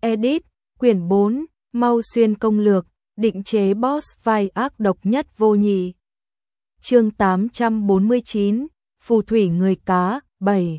Edit, quyển 4, Mau Xuyên công lược, định chế boss vai ác độc nhất vô nhị. Chương 849, Phù thủy người cá, 7.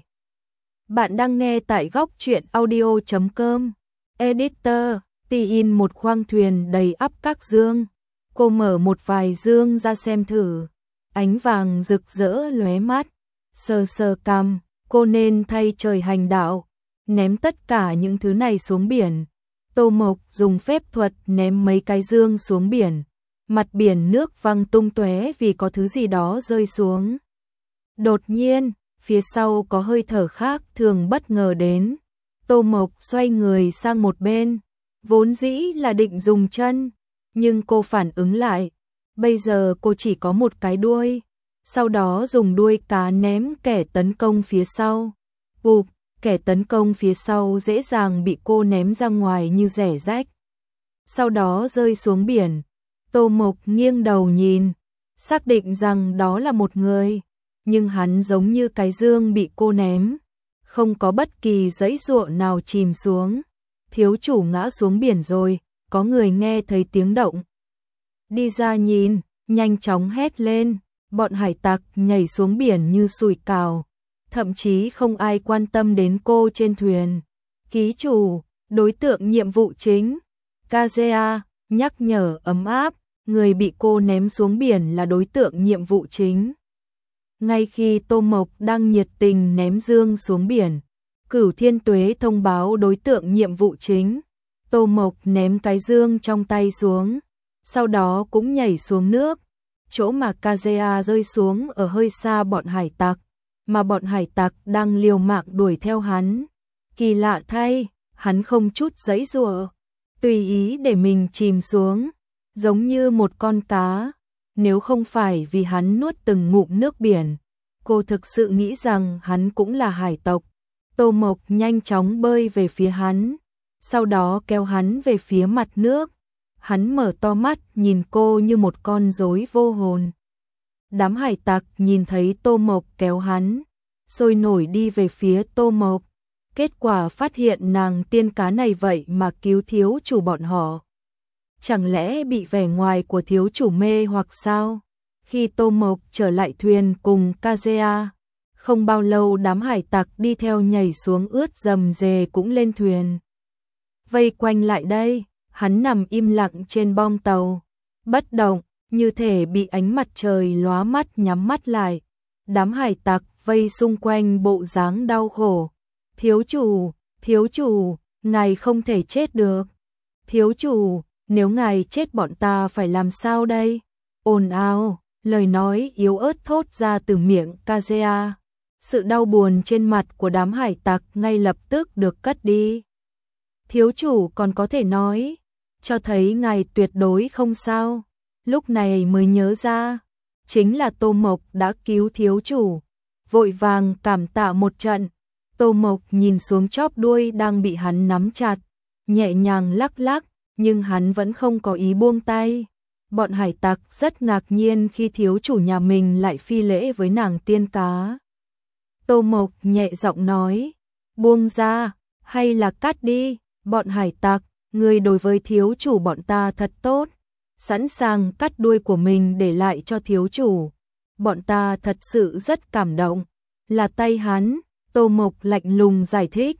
Bạn đang nghe tại góc truyện audio.com. Editor, in một khoang thuyền đầy ắp các dương. Cô mở một vài dương ra xem thử. Ánh vàng rực rỡ lóe mắt. Sờ sờ cằm, cô nên thay trời hành đạo, ném tất cả những thứ này xuống biển. Tô Mộc dùng phép thuật ném mấy cái dương xuống biển. Mặt biển nước văng tung tóe vì có thứ gì đó rơi xuống. Đột nhiên, phía sau có hơi thở khác thường bất ngờ đến. Tô Mộc xoay người sang một bên, vốn dĩ là định dùng chân, nhưng cô phản ứng lại. Bây giờ cô chỉ có một cái đuôi, sau đó dùng đuôi cá ném kẻ tấn công phía sau. Bụp, kẻ tấn công phía sau dễ dàng bị cô ném ra ngoài như rẻ rách. Sau đó rơi xuống biển. Tô Mộc nghiêng đầu nhìn, xác định rằng đó là một người, nhưng hắn giống như cái dương bị cô ném, không có bất kỳ giãy giụa nào chìm xuống. Thiếu chủ ngã xuống biển rồi, có người nghe thấy tiếng động. Đi ra nhìn, nhanh chóng hét lên, bọn hải tặc nhảy xuống biển như sủi cảo, thậm chí không ai quan tâm đến cô trên thuyền. Ký chủ, đối tượng nhiệm vụ chính, Kazea, nhắc nhở ấm áp, người bị cô ném xuống biển là đối tượng nhiệm vụ chính. Ngay khi Tô Mộc đang nhiệt tình ném dương xuống biển, Cửu Thiên Tuế thông báo đối tượng nhiệm vụ chính. Tô Mộc ném cái dương trong tay xuống, sau đó cũng nhảy xuống nước. Chỗ mà Kazea rơi xuống ở hơi xa bọn hải tặc, mà bọn hải tặc đang liều mạng đuổi theo hắn. Kỳ lạ thay, hắn không chút giãy giụa, tùy ý để mình chìm xuống, giống như một con cá. Nếu không phải vì hắn nuốt từng ngụm nước biển, cô thực sự nghĩ rằng hắn cũng là hải tộc. Tô Mộc nhanh chóng bơi về phía hắn, sau đó kéo hắn về phía mặt nước. Hắn mở to mắt nhìn cô như một con rối vô hồn. Đám hải tặc nhìn thấy Tô Mộc kéo hắn, sôi nổi đi về phía Tô Mộc. Kết quả phát hiện nàng tiên cá này vậy mà cứu thiếu chủ bọn họ. Chẳng lẽ bị vẻ ngoài của thiếu chủ mê hoặc sao? Khi Tô Mộc trở lại thuyền cùng Kazea, không bao lâu đám hải tặc đi theo nhảy xuống ướt rầm rề cũng lên thuyền. Vây quanh lại đây, hắn nằm im lặng trên bong tàu, bất động, như thể bị ánh mặt trời lóa mắt nhắm mắt lại. Đám hải tặc vây xung quanh bộ dáng đau khổ. Thiếu chủ, ngài không thể chết được. Thiếu chủ, nếu ngài chết bọn ta phải làm sao đây? Ồn ào, lời nói yếu ớt thốt ra từ miệng Kazea. Sự đau buồn trên mặt của đám hải tặc ngay lập tức được cất đi. Thiếu chủ còn có thể nói, cho thấy ngài tuyệt đối không sao. Lúc này mới nhớ ra, chính là Tô Mộc đã cứu thiếu chủ, vội vàng cảm tạ một trận. Tô Mộc nhìn xuống chóp đuôi đang bị hắn nắm chặt, nhẹ nhàng lắc lắc, nhưng hắn vẫn không có ý buông tay. Bọn hải tặc rất ngạc nhiên khi thiếu chủ nhà mình lại phi lễ với nàng tiên cá. Tô Mộc nhẹ giọng nói, buông ra, hay là cắt đi. Bọn hải tặc, người đối với thiếu chủ bọn ta thật tốt, sẵn sàng cắt đuôi của mình để lại cho thiếu chủ. Bọn ta thật sự rất cảm động. Là tay hắn, Tô Mộc lạnh lùng giải thích.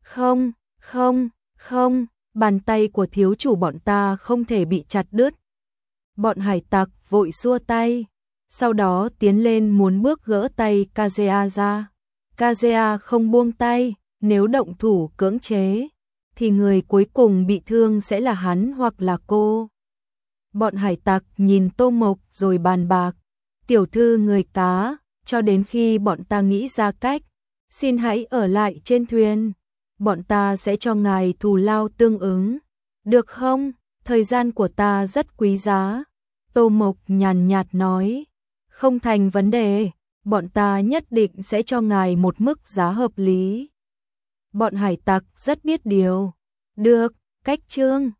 Không, bàn tay của thiếu chủ bọn ta không thể bị chặt đứt. Bọn hải tặc vội xua tay, sau đó tiến lên muốn bước gỡ tay Kazea ra. Kazea không buông tay, nếu động thủ cưỡng chế, thì người cuối cùng bị thương sẽ là hắn hoặc là cô. Bọn hải tặc nhìn Tô Mộc rồi bàn bạc. Tiểu thư người cá, cho đến khi bọn ta nghĩ ra cách, xin hãy ở lại trên thuyền. Bọn ta sẽ cho ngài thù lao tương ứng. Được không? Thời gian của ta rất quý giá. Tô Mộc nhàn nhạt nói. Không thành vấn đề, bọn ta nhất định sẽ cho ngài một mức giá hợp lý. Bọn hải tặc rất biết điều. Được, cách chương.